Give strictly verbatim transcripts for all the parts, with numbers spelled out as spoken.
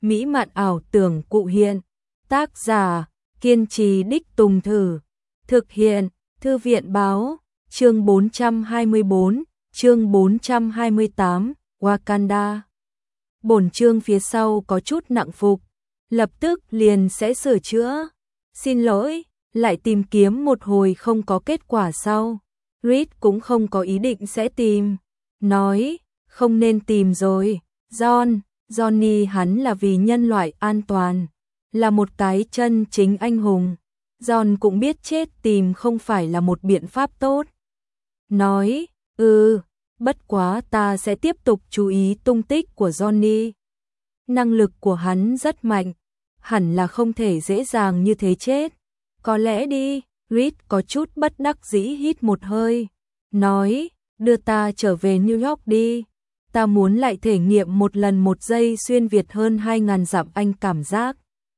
mỹ mạn ảo tưởng cụ hiện. Tác giả, kiên trì đích tùng thử. Thực hiện, Thư viện báo, chương bốn trăm hai mươi bốn, chương bốn trăm hai mươi tám, Wakanda. Bổn chương phía sau có chút nặng phục, lập tức liền sẽ sửa chữa. Xin lỗi, lại tìm kiếm một hồi không có kết quả sau. Reed cũng không có ý định sẽ tìm. Nói, không nên tìm rồi. John, Johnny hắn là vì nhân loại an toàn. Là một cái chân chính anh hùng. John cũng biết chết tìm không phải là một biện pháp tốt. Nói, ừ, bất quá ta sẽ tiếp tục chú ý tung tích của Johnny. Năng lực của hắn rất mạnh, hẳn là không thể dễ dàng như thế chết. Có lẽ đi, Reed có chút bất đắc dĩ hít một hơi. Nói, đưa ta trở về New York đi. Ta muốn lại thể nghiệm một lần một giây xuyên Việt hơn hai ngàn dặm anh cảm giác.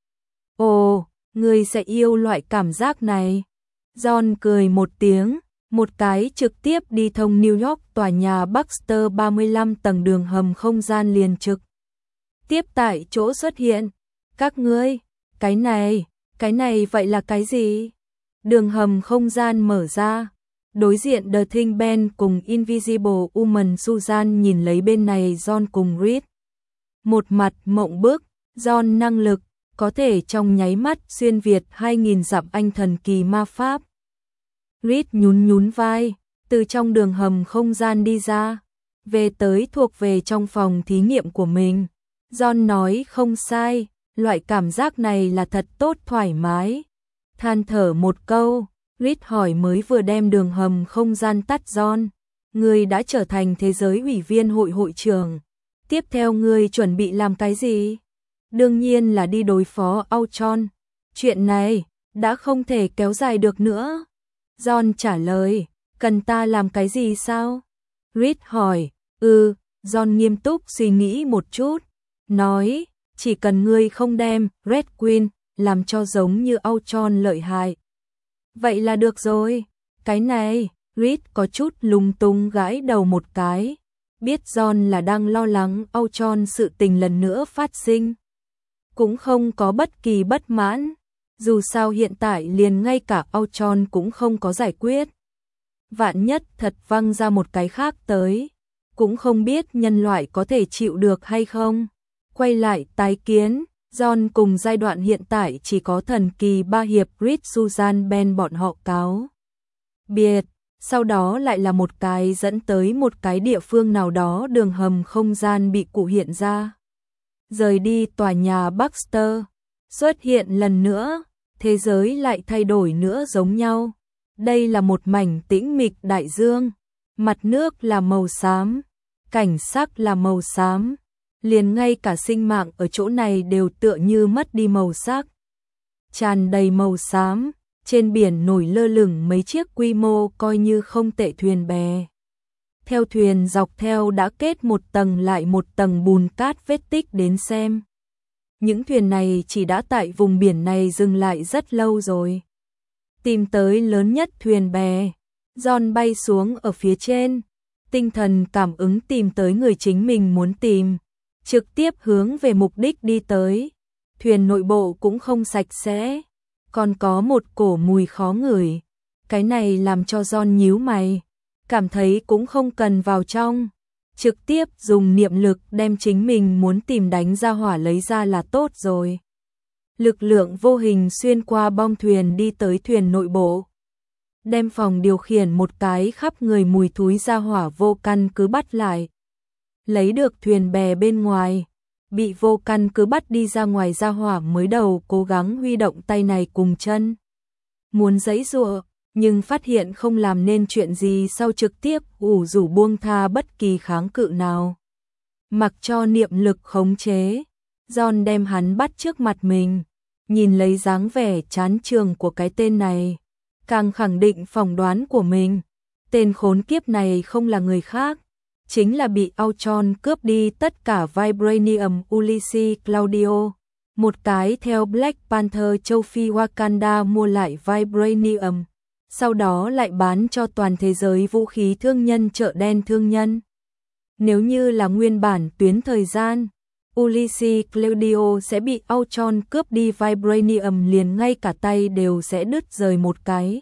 Ồ, ngươi sẽ yêu loại cảm giác này. John cười một tiếng, một cái trực tiếp đi thông New York tòa nhà Baxter ba mươi lăm tầng đường hầm không gian liền trực. Tiếp tại chỗ xuất hiện. Các ngươi, cái này, cái này vậy là cái gì? Đường hầm không gian mở ra. Đối diện The Thing Ben cùng Invisible Woman Susan nhìn lấy bên này John cùng Reed. Một mặt mộng bức, John năng lực, có thể trong nháy mắt xuyên Việt hai nghìn dặm anh thần kỳ ma pháp. Reed nhún nhún vai, từ trong đường hầm không gian đi ra, về tới thuộc về trong phòng thí nghiệm của mình. John nói không sai, loại cảm giác này là thật tốt thoải mái. Than thở một câu, Reed hỏi mới vừa đem đường hầm không gian tắt John. Ngươi đã trở thành thế giới ủy viên hội hội trưởng. Tiếp theo ngươi chuẩn bị làm cái gì? Đương nhiên là đi đối phó Ultron. Chuyện này đã không thể kéo dài được nữa. John trả lời, cần ta làm cái gì sao? Reed hỏi, ừ, John nghiêm túc suy nghĩ một chút. Nói, chỉ cần ngươi không đem Red Queen làm cho giống như Ultron lợi hại. Vậy là được rồi. Cái này, Reed có chút lung tung gãi đầu một cái. Biết John là đang lo lắng Ultron sự tình lần nữa phát sinh. Cũng không có bất kỳ bất mãn. Dù sao hiện tại liền ngay cả Ultron cũng không có giải quyết. Vạn nhất thật văng ra một cái khác tới. Cũng không biết nhân loại có thể chịu được hay không. Quay lại tái kiến. John cùng giai đoạn hiện tại chỉ có thần kỳ ba hiệp Reed Susan Ben bọn họ cáo biệt. Sau đó lại là một cái dẫn tới một cái địa phương nào đó đường hầm không gian bị cụ hiện ra. Rời đi tòa nhà Baxter. Xuất hiện lần nữa. Thế giới lại thay đổi nữa giống nhau. Đây là một mảnh tĩnh mịch đại dương. Mặt nước là màu xám. Cảnh sắc là màu xám. Liền ngay cả sinh mạng ở chỗ này đều tựa như mất đi màu sắc. Tràn đầy màu xám, trên biển nổi lơ lửng mấy chiếc quy mô coi như không tệ thuyền bè. Theo thuyền dọc theo đã kết một tầng lại một tầng bùn cát vết tích đến xem. Những thuyền này chỉ đã tại vùng biển này dừng lại rất lâu rồi. Tìm tới lớn nhất thuyền bè, John bay xuống ở phía trên, tinh thần cảm ứng tìm tới người chính mình muốn tìm. Trực tiếp hướng về mục đích đi tới. Thuyền nội bộ cũng không sạch sẽ, còn có một cổ mùi khó ngửi. Cái này làm cho John nhíu mày, cảm thấy cũng không cần vào trong. Trực tiếp dùng niệm lực đem chính mình muốn tìm đánh ra hỏa lấy ra là tốt rồi. Lực lượng vô hình xuyên qua bong thuyền đi tới thuyền nội bộ. Đem phòng điều khiển một cái khắp người mùi thúi ra hỏa vô căn cứ bắt lại. Lấy được thuyền bè bên ngoài, bị vô căn cứ bắt đi ra ngoài ra hỏa mới đầu cố gắng huy động tay này cùng chân. Muốn giãy giụa, nhưng phát hiện không làm nên chuyện gì sau trực tiếp ủ rủ buông tha bất kỳ kháng cự nào. Mặc cho niệm lực khống chế, John đem hắn bắt trước mặt mình, nhìn lấy dáng vẻ chán trường của cái tên này, càng khẳng định phỏng đoán của mình. Tên khốn kiếp này không là người khác. Chính là bị Ultron cướp đi tất cả Vibranium Ulysses Claudio, một cái theo Black Panther châu Phi Wakanda mua lại Vibranium, sau đó lại bán cho toàn thế giới vũ khí thương nhân chợ đen thương nhân. Nếu như là nguyên bản tuyến thời gian, Ulysses Claudio sẽ bị Ultron cướp đi Vibranium, liền ngay cả tay đều sẽ đứt rời một cái.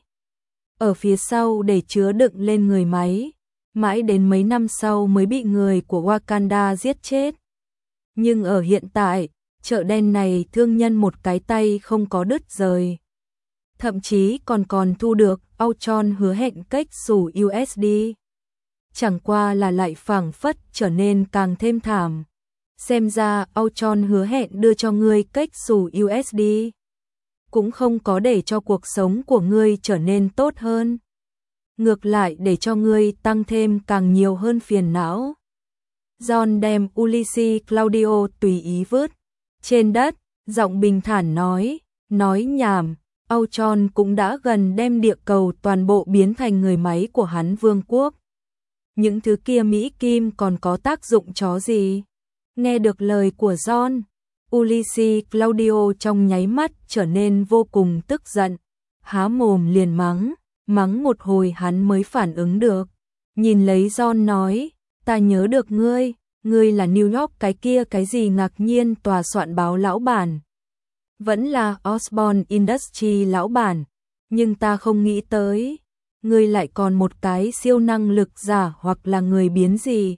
Ở phía sau để chứa đựng lên người máy, mãi đến mấy năm sau mới bị người của Wakanda giết chết. Nhưng ở hiện tại, chợ đen này thương nhân một cái tay không có đứt rời. Thậm chí còn còn thu được Ultron hứa hẹn cách xù u ét đê. Chẳng qua là lại phảng phất trở nên càng thêm thảm. Xem ra Ultron hứa hẹn đưa cho ngươi cách xù u ét đê, cũng không có để cho cuộc sống của ngươi trở nên tốt hơn. Ngược lại để cho ngươi tăng thêm càng nhiều hơn phiền não. John đem Ulysses Claudio tùy ý vứt trên đất, giọng bình thản nói, nói nhảm, Ultron cũng đã gần đem địa cầu toàn bộ biến thành người máy của hắn vương quốc. Những thứ kia Mỹ Kim còn có tác dụng chó gì? Nghe được lời của John, Ulysses Claudio trong nháy mắt trở nên vô cùng tức giận, há mồm liền mắng, mắng một hồi hắn mới phản ứng được. Nhìn lấy John nói, ta nhớ được ngươi, ngươi là New York cái kia cái gì ngạc nhiên tòa soạn báo lão bản. Vẫn là Osborn Industries lão bản, nhưng ta không nghĩ tới, ngươi lại còn một cái siêu năng lực giả hoặc là người biến gì.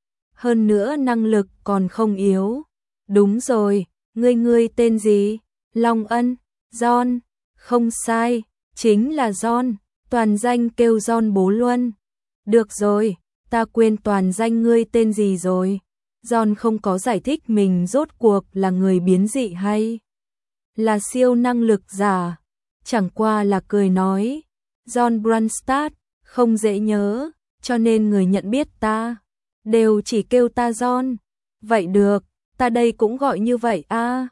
Hơn nữa năng lực còn không yếu. Đúng rồi, ngươi ngươi tên gì? Long Ân, John, không sai, chính là John, toàn danh kêu John Bố Luân. Được rồi, ta quên toàn danh ngươi tên gì rồi. John không có giải thích mình rốt cuộc là người biến dị hay là siêu năng lực giả, chẳng qua là cười nói, John Brunstad, không dễ nhớ, cho nên người nhận biết ta đều chỉ kêu ta John. Vậy được, ta đây cũng gọi như vậy a. À.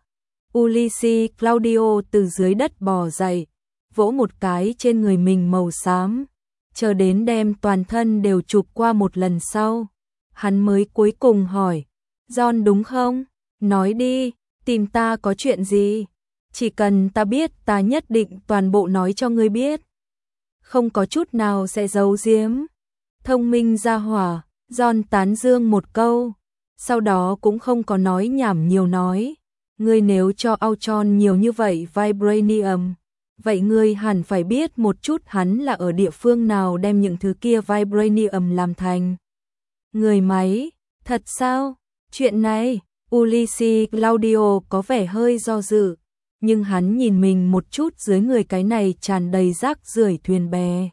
Ulysses Claudio từ dưới đất bò dậy, vỗ một cái trên người mình màu xám, chờ đến đem toàn thân đều chụp qua một lần sau, hắn mới cuối cùng hỏi, John đúng không? Nói đi, tìm ta có chuyện gì? Chỉ cần ta biết ta nhất định toàn bộ nói cho ngươi biết. Không có chút nào sẽ giấu giếm. Thông minh ra hỏa, John tán dương một câu, sau đó cũng không có nói nhảm nhiều nói. Ngươi nếu cho Ultron nhiều như vậy Vibranium, vậy ngươi hẳn phải biết một chút hắn là ở địa phương nào đem những thứ kia Vibranium làm thành. Người máy, thật sao? Chuyện này, Ulysses Claudio có vẻ hơi do dự, nhưng hắn nhìn mình một chút dưới người cái này tràn đầy rác rưởi thuyền bè.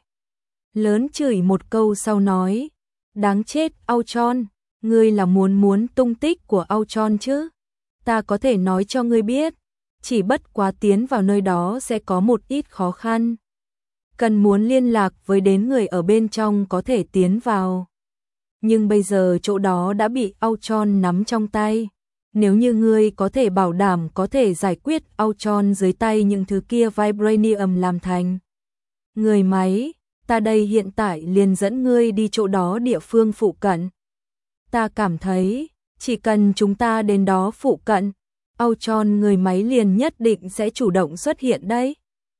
Lớn chửi một câu sau nói, đáng chết Ultron, ngươi là muốn muốn tung tích của Ultron chứ? Ta có thể nói cho ngươi biết, chỉ bất quá tiến vào nơi đó sẽ có một ít khó khăn. Cần muốn liên lạc với đến người ở bên trong có thể tiến vào. Nhưng bây giờ chỗ đó đã bị Ultron nắm trong tay. Nếu như ngươi có thể bảo đảm có thể giải quyết Ultron dưới tay những thứ kia Vibranium làm thành người máy, ta đây hiện tại liền dẫn ngươi đi chỗ đó địa phương phụ cận. Ta cảm thấy, chỉ cần chúng ta đến đó phụ cận, Ultron người máy liền nhất định sẽ chủ động xuất hiện đấy.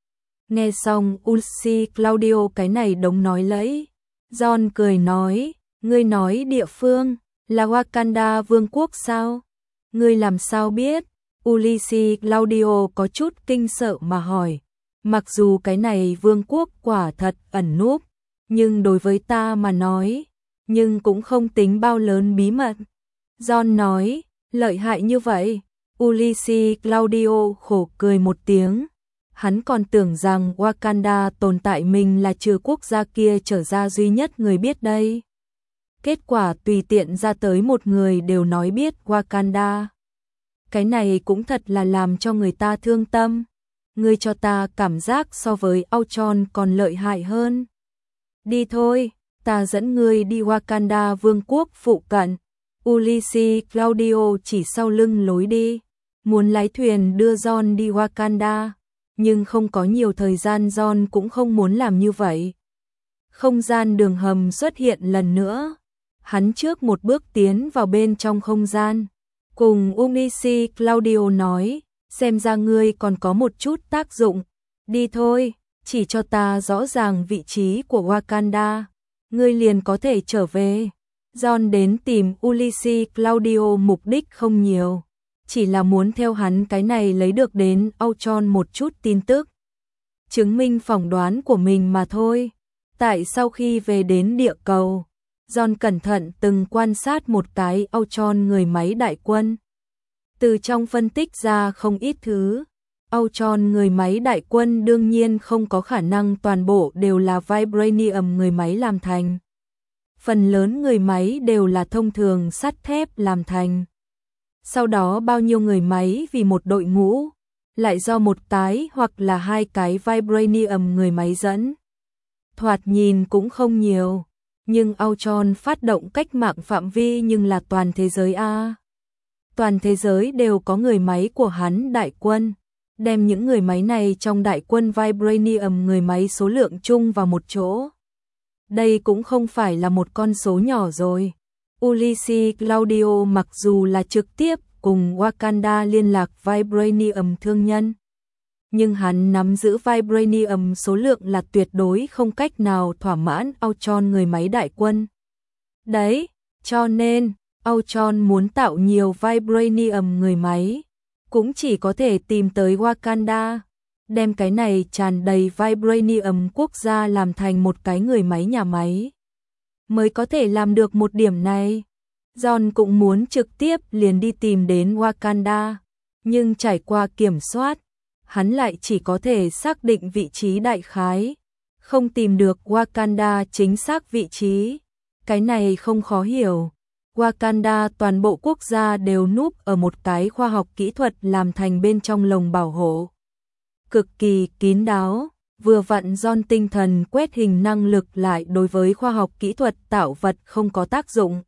Nghe xong Ulysses Claudio cái này đống nói lẫy, John cười nói, ngươi nói địa phương là Wakanda vương quốc sao? Ngươi làm sao biết? Ulysses Claudio có chút kinh sợ mà hỏi. Mặc dù cái này vương quốc quả thật ẩn núp, nhưng đối với ta mà nói, nhưng cũng không tính bao lớn bí mật. John nói, lợi hại như vậy. Ulysses Claudio khổ cười một tiếng. Hắn còn tưởng rằng Wakanda tồn tại mình là trừ quốc gia kia trở ra duy nhất người biết đây. Kết quả tùy tiện ra tới một người đều nói biết Wakanda. Cái này cũng thật là làm cho người ta thương tâm. Ngươi cho ta cảm giác so với Ultron còn lợi hại hơn. Đi thôi, ta dẫn ngươi đi Wakanda vương quốc phụ cận. Ulysses Claudio chỉ sau lưng lối đi, muốn lái thuyền đưa John đi Wakanda, nhưng không có nhiều thời gian, John cũng không muốn làm như vậy. Không gian đường hầm xuất hiện lần nữa. Hắn trước một bước tiến vào bên trong không gian, cùng Ulysses Claudio nói, xem ra ngươi còn có một chút tác dụng. Đi thôi, chỉ cho ta rõ ràng vị trí của Wakanda, ngươi liền có thể trở về. John đến tìm Ulysses Claudio mục đích không nhiều, chỉ là muốn theo hắn cái này lấy được đến Ultron một chút tin tức, chứng minh phỏng đoán của mình mà thôi. Tại sau khi về đến địa cầu, John cẩn thận từng quan sát một cái Ultron người máy đại quân. Từ trong phân tích ra không ít thứ. Ultron người máy đại quân đương nhiên không có khả năng toàn bộ đều là Vibranium người máy làm thành. Phần lớn người máy đều là thông thường sắt thép làm thành. Sau đó bao nhiêu người máy vì một đội ngũ, lại do một cái hoặc là hai cái Vibranium người máy dẫn. Thoạt nhìn cũng không nhiều, nhưng Ultron phát động cách mạng phạm vi nhưng là toàn thế giới a. Toàn thế giới đều có người máy của hắn đại quân, đem những người máy này trong đại quân Vibranium người máy số lượng chung vào một chỗ. Đây cũng không phải là một con số nhỏ rồi. Ulysses Claudio mặc dù là trực tiếp cùng Wakanda liên lạc Vibranium thương nhân, nhưng hắn nắm giữ Vibranium số lượng là tuyệt đối không cách nào thỏa mãn Ultron người máy đại quân. Đấy, cho nên, Ultron muốn tạo nhiều Vibranium người máy, cũng chỉ có thể tìm tới Wakanda, đem cái này tràn đầy Vibranium quốc gia làm thành một cái người máy nhà máy. Mới có thể làm được một điểm này. John cũng muốn trực tiếp liền đi tìm đến Wakanda, nhưng trải qua kiểm soát, hắn lại chỉ có thể xác định vị trí đại khái, không tìm được Wakanda chính xác vị trí. Cái này không khó hiểu. Wakanda toàn bộ quốc gia đều núp ở một cái khoa học kỹ thuật làm thành bên trong lồng bảo hộ. Cực kỳ kín đáo, vừa vặn John tinh thần quét hình năng lực lại đối với khoa học kỹ thuật tạo vật không có tác dụng.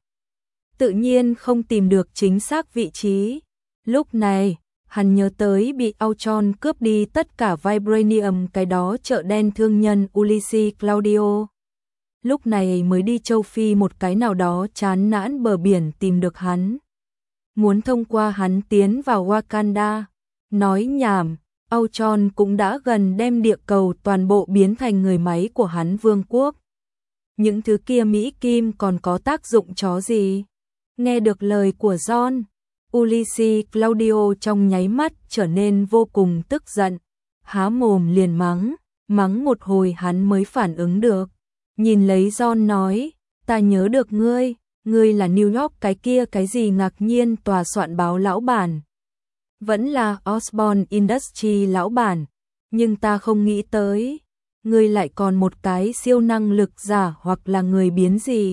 Tự nhiên không tìm được chính xác vị trí. Lúc này, hắn nhớ tới bị Ultron cướp đi tất cả Vibranium cái đó chợ đen thương nhân Ulysses Claudio. Lúc này mới đi châu Phi một cái nào đó chán nản bờ biển tìm được hắn. Muốn thông qua hắn tiến vào Wakanda. Nói nhảm, Ultron cũng đã gần đem địa cầu toàn bộ biến thành người máy của hắn vương quốc. Những thứ kia Mỹ Kim còn có tác dụng chó gì? Nghe được lời của John, Ulysses Claudio trong nháy mắt trở nên vô cùng tức giận. Há mồm liền mắng, mắng một hồi hắn mới phản ứng được. Nhìn lấy John nói, ta nhớ được ngươi, ngươi là New York cái kia cái gì ngạc nhiên tòa soạn báo lão bản. Vẫn là Osborn Industries lão bản, nhưng ta không nghĩ tới, ngươi lại còn một cái siêu năng lực giả hoặc là người biến gì.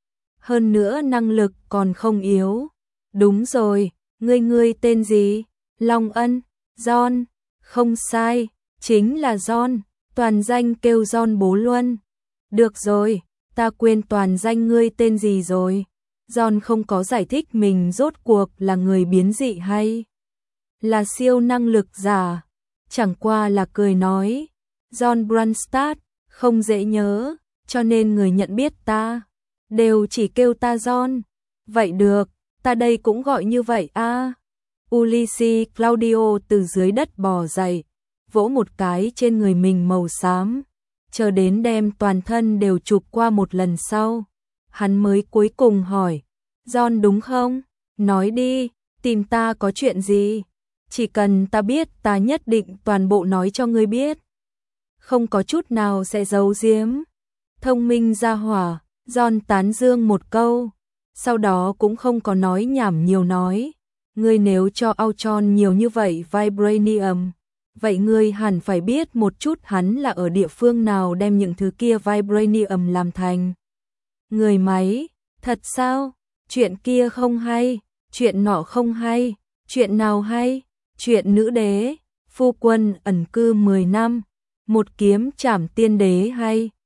Hơn nữa năng lực còn không yếu. Đúng rồi, ngươi ngươi tên gì? Long Ân, John, không sai, chính là John, toàn danh kêu John Bố Luân. Được rồi, ta quên toàn danh ngươi tên gì rồi. John không có giải thích mình rốt cuộc là người biến dị hay là siêu năng lực giả, chẳng qua là cười nói, John Brunstad, không dễ nhớ, cho nên người nhận biết ta đều chỉ kêu ta John. Vậy được, ta đây cũng gọi như vậy a. À. Ulysses Claudio từ dưới đất bò dậy, vỗ một cái trên người mình màu xám, chờ đến đem toàn thân đều chụp qua một lần sau, hắn mới cuối cùng hỏi, John đúng không? Nói đi, tìm ta có chuyện gì? Chỉ cần ta biết ta nhất định toàn bộ nói cho ngươi biết. Không có chút nào sẽ giấu giếm. Thông minh ra hỏa, John tán dương một câu, sau đó cũng không có nói nhảm nhiều nói. Ngươi nếu cho Ultron nhiều như vậy Vibranium, vậy ngươi hẳn phải biết một chút hắn là ở địa phương nào đem những thứ kia Vibranium làm thành. Người máy, thật sao? Chuyện kia không hay, chuyện nọ không hay, chuyện nào hay? Chuyện nữ đế, phu quân ẩn cư mười năm, một kiếm trảm tiên đế hay?